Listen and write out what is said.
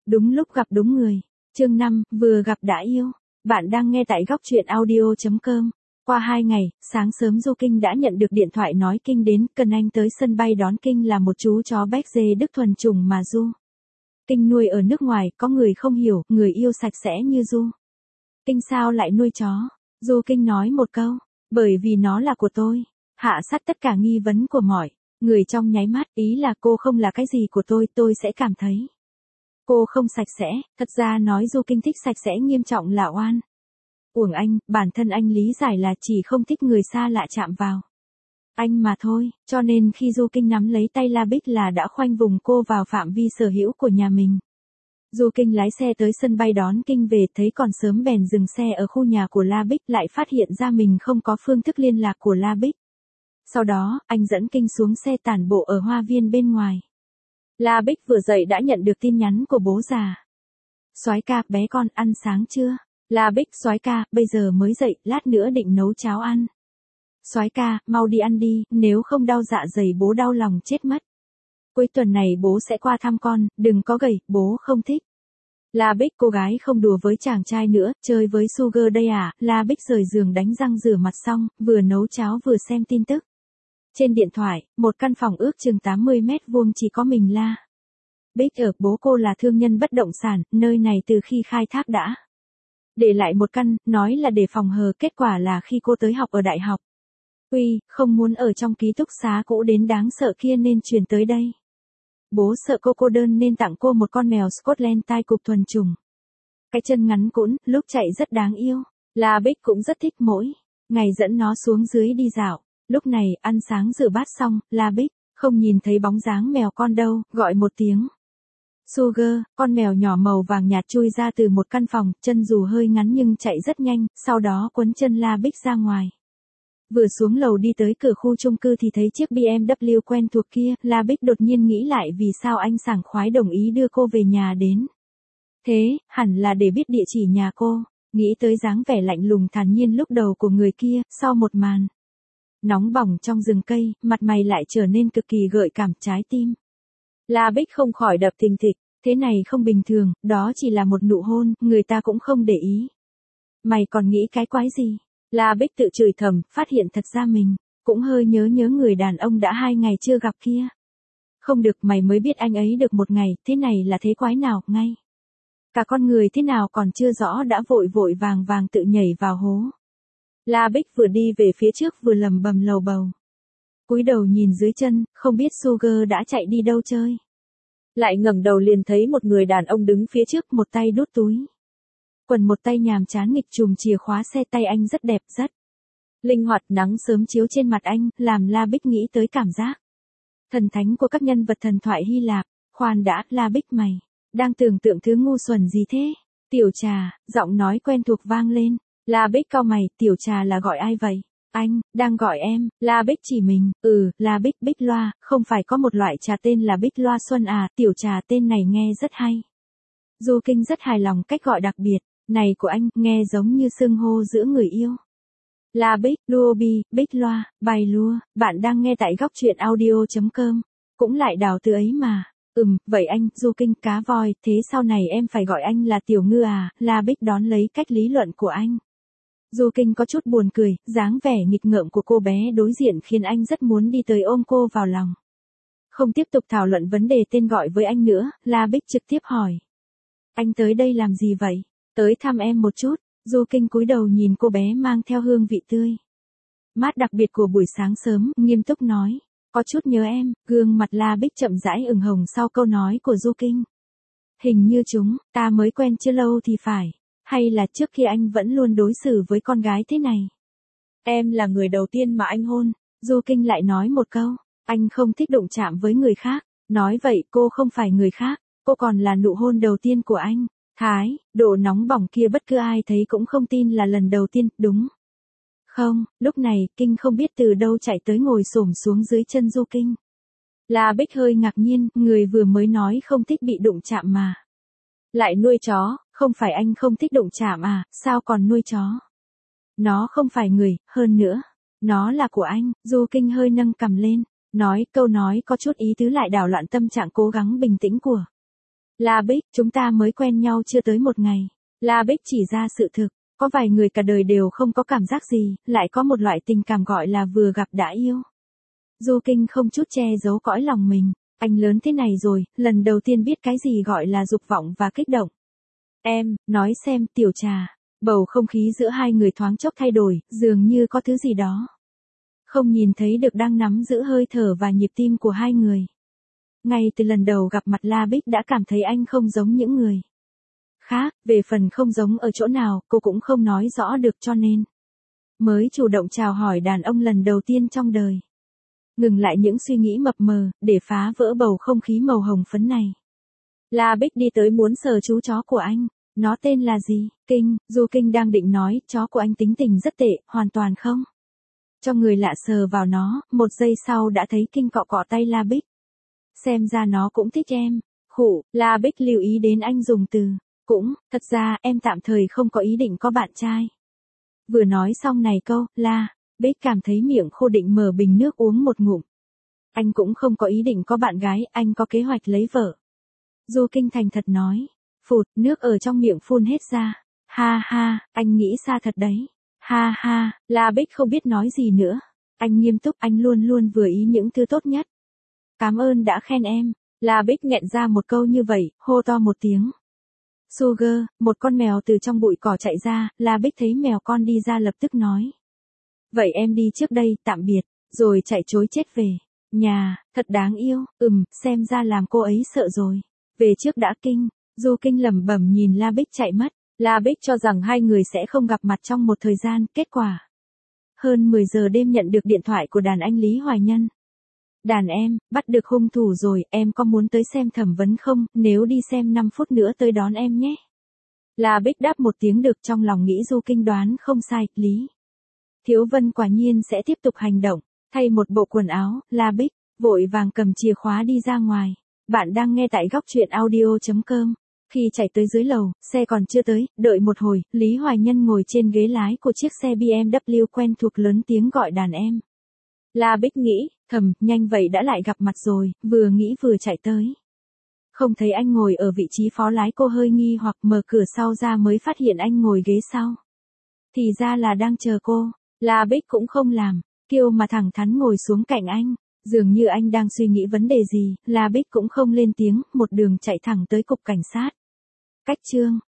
Đúng lúc gặp đúng người. Chương 5, vừa gặp đã yêu. Bạn đang nghe tại góc truyện audio.com. Qua 2 ngày, sáng sớm Du Kinh đã nhận được điện thoại nói Kinh đến, cần anh tới sân bay đón Kinh là một chú chó Berger Đức thuần chủng mà Du Kinh nuôi ở nước ngoài, có người không hiểu, người yêu sạch sẽ như Du Kinh sao lại nuôi chó. Du Kinh nói một câu, bởi vì nó là của tôi. Hạ sát tất cả nghi vấn của mọi người trong nháy mắt, ý là cô không là cái gì của tôi sẽ cảm thấy cô không sạch sẽ. Thật ra nói Du Kinh thích sạch sẽ nghiêm trọng là oan uổng anh, bản thân anh lý giải là chỉ không thích người xa lạ chạm vào anh mà thôi, cho nên khi Du Kinh nắm lấy tay La Bích là đã khoanh vùng cô vào phạm vi sở hữu của nhà mình. Du Kinh lái xe tới sân bay đón Kinh về, thấy còn sớm bèn dừng xe ở khu nhà của La Bích, lại phát hiện ra mình không có phương thức liên lạc của La Bích. Sau đó, anh dẫn Kinh xuống xe tản bộ ở hoa viên bên ngoài. La Bích vừa dậy đã nhận được tin nhắn của bố già. Soái ca, bé con ăn sáng chưa? La Bích, soái ca, bây giờ mới dậy, lát nữa định nấu cháo ăn. Soái ca, mau đi ăn đi, nếu không đau dạ dày bố đau lòng chết mất. Cuối tuần này bố sẽ qua thăm con, đừng có gầy, bố không thích. La Bích, cô gái không đùa với chàng trai nữa, chơi với Sugar đây à? La Bích rời giường đánh răng rửa mặt xong, vừa nấu cháo vừa xem tin tức. Trên điện thoại, một căn phòng ước chừng 80 mét vuông chỉ có mình La Bích ở. Bố cô là thương nhân bất động sản, nơi này từ khi khai thác đã để lại một căn, nói là để phòng hờ, kết quả là khi cô tới học ở đại học, không muốn ở trong ký túc xá cũ đến đáng sợ kia nên chuyển tới đây. Bố sợ cô cô đơn nên tặng cô một con mèo Scotland tai cụp thuần chủng. Cái chân ngắn cũn, lúc chạy rất đáng yêu. La Bích cũng rất thích mỗi ngày dẫn nó xuống dưới đi dạo. Lúc này, ăn sáng rửa bát xong, La Bích không nhìn thấy bóng dáng mèo con đâu, gọi một tiếng. Sugar, con mèo nhỏ màu vàng nhạt chui ra từ một căn phòng, chân dù hơi ngắn nhưng chạy rất nhanh, sau đó quấn chân La Bích ra ngoài. Vừa xuống lầu đi tới cửa khu chung cư thì thấy chiếc BMW quen thuộc kia, La Bích đột nhiên nghĩ lại vì sao anh sảng khoái đồng ý đưa cô về nhà đến. Thế, hẳn là để biết địa chỉ nhà cô, nghĩ tới dáng vẻ lạnh lùng thản nhiên lúc đầu của người kia, sau một màn nóng bỏng trong rừng cây, mặt mày lại trở nên cực kỳ gợi cảm, trái tim La Bích không khỏi đập thình thịch, thế này không bình thường, đó chỉ là một nụ hôn, người ta cũng không để ý. Mày còn nghĩ cái quái gì? La Bích tự chửi thầm, phát hiện thật ra mình cũng hơi nhớ người đàn ông đã 2 ngày chưa gặp kia. Không được, mày mới biết anh ấy được 1 ngày, thế này là thế quái nào, ngay cả con người thế nào còn chưa rõ đã vội vàng tự nhảy vào hố. La Bích vừa đi về phía trước vừa lầm bầm lầu bầu. Cúi đầu nhìn dưới chân, không biết Sugar đã chạy đi đâu chơi. Lại ngẩng đầu liền thấy một người đàn ông đứng phía trước, một tay đút túi quần, một tay nhàm chán nghịch chùm chìa khóa xe. Tay anh rất đẹp, rất linh hoạt, nắng sớm chiếu trên mặt anh, làm La Bích nghĩ tới cảm giác thần thánh của các nhân vật thần thoại Hy Lạp. Khoan đã, La Bích, mày đang tưởng tượng thứ ngu xuẩn gì thế? Tiểu Trà, giọng nói quen thuộc vang lên. La Bích cau mày, Tiểu Trà là gọi ai vậy? Anh đang gọi em. La Bích chỉ mình. La Bích, Bích Loa, không phải có một loại trà tên là Bích Loa Xuân à? Tiểu Trà, tên này nghe rất hay. Du Kinh rất hài lòng cách gọi đặc biệt này của anh, nghe giống như xưng hô giữa người yêu. La Bích, Luobi, Bích Loa, bài lua, bạn đang nghe tại góc truyện audio.com. Cũng lại đào từ ấy mà. Vậy anh, Du Kinh, cá voi, thế sau này em phải gọi anh là Tiểu Ngư à? La Bích đón lấy cách lý luận của anh. Du Kinh có chút buồn cười, dáng vẻ nghịch ngợm của cô bé đối diện khiến anh rất muốn đi tới ôm cô vào lòng. Không tiếp tục thảo luận vấn đề tên gọi với anh nữa, La Bích trực tiếp hỏi. Anh tới đây làm gì vậy? Tới thăm em một chút. Du Kinh cúi đầu nhìn cô bé mang theo hương vị tươi mát đặc biệt của buổi sáng sớm, nghiêm túc nói. Có chút nhớ em. Gương mặt La Bích chậm rãi ửng hồng sau câu nói của Du Kinh. Hình như chúng ta mới quen chưa lâu thì phải. Hay là trước kia anh vẫn luôn đối xử với con gái thế này? Em là người đầu tiên mà anh hôn. Du Kinh lại nói một câu. Anh không thích đụng chạm với người khác. Nói vậy cô không phải người khác. Cô còn là nụ hôn đầu tiên của anh. Thái độ nóng bỏng kia bất cứ ai thấy cũng không tin là lần đầu tiên, đúng không? Lúc này, Kinh không biết từ đâu chạy tới ngồi xổm xuống dưới chân Du Kinh. La Bích hơi ngạc nhiên, người vừa mới nói không thích bị đụng chạm mà lại nuôi chó, không phải anh không thích đụng chạm à, sao còn nuôi chó? Nó không phải người, hơn nữa, nó là của anh. Du Kinh hơi nâng cằm lên, nói câu nói có chút ý tứ lại đảo loạn tâm trạng cố gắng bình tĩnh của La Bích, chúng ta mới quen nhau chưa tới một ngày. La Bích chỉ ra sự thực, có vài người cả đời đều không có cảm giác gì, lại có một loại tình cảm gọi là vừa gặp đã yêu. Du Kinh không chút che giấu cõi lòng mình, anh lớn thế này rồi, lần đầu tiên biết cái gì gọi là dục vọng và kích động. Em, nói xem, Tiểu Trà, bầu không khí giữa hai người thoáng chốc thay đổi, dường như có thứ gì đó. Không nhìn thấy được đang nắm giữ hơi thở và nhịp tim của hai người. Ngay từ lần đầu gặp mặt La Bích đã cảm thấy anh không giống những người khác, về phần không giống ở chỗ nào, cô cũng không nói rõ được cho nên mới chủ động chào hỏi đàn ông lần đầu tiên trong đời. Ngừng lại những suy nghĩ mập mờ, để phá vỡ bầu không khí màu hồng phấn này. La Bích đi tới muốn sờ chú chó của anh. Nó tên là gì? Kinh, Du Kinh đang định nói, chó của anh tính tình rất tệ, hoàn toàn không. Cho người lạ sờ vào nó, một giây sau đã thấy Kinh cọ cọ tay La Bích. Xem ra nó cũng thích em. Khụ, La Bích lưu ý đến anh dùng từ. Cũng, thật ra em tạm thời không có ý định có bạn trai. Vừa nói xong này câu, La Bích cảm thấy miệng khô định mở bình nước uống một ngụm. Anh cũng không có ý định có bạn gái, anh có kế hoạch lấy vợ. Du Kinh thành thật nói. Phụt, nước ở trong miệng phun hết ra. Ha ha, anh nghĩ xa thật đấy. Ha ha, La Bích không biết nói gì nữa. Anh nghiêm túc, anh luôn luôn vừa ý những thứ tốt nhất. Cảm ơn đã khen em. La Bích nghẹn ra một câu như vậy, hô to một tiếng. Sugar, một con mèo từ trong bụi cỏ chạy ra, La Bích thấy mèo con đi ra lập tức nói. Vậy em đi trước đây, tạm biệt, rồi chạy trối chết về. Nhà, thật đáng yêu, xem ra làm cô ấy sợ rồi. Về trước đã. Kinh. Du Kinh lẩm bẩm nhìn La Bích chạy mất. La Bích cho rằng hai người sẽ không gặp mặt trong một thời gian, kết quả. Hơn 10 giờ đêm nhận được điện thoại của đàn anh Lý Hoài Nhân. Đàn em, bắt được hung thủ rồi, em có muốn tới xem thẩm vấn không, nếu đi xem 5 phút nữa tới đón em nhé. La Bích đáp một tiếng được, trong lòng nghĩ Du Kinh đoán không sai, Lý Thiếu Vân quả nhiên sẽ tiếp tục hành động. Thay một bộ quần áo, La Bích vội vàng cầm chìa khóa đi ra ngoài. Bạn đang nghe tại góc truyện audio.com. Khi chạy tới dưới lầu, xe còn chưa tới, đợi một hồi, Lý Hoài Nhân ngồi trên ghế lái của chiếc xe BMW quen thuộc lớn tiếng gọi đàn em. La Bích nghĩ, thầm, nhanh vậy đã lại gặp mặt rồi, vừa nghĩ vừa chạy tới. Không thấy anh ngồi ở vị trí phó lái, cô hơi nghi hoặc mở cửa sau ra mới phát hiện anh ngồi ghế sau. Thì ra là đang chờ cô. La Bích cũng không làm kiêu mà thẳng thắn ngồi xuống cạnh anh. Dường như anh đang suy nghĩ vấn đề gì, La Bích cũng không lên tiếng, một đường chạy thẳng tới cục cảnh sát. Cách chương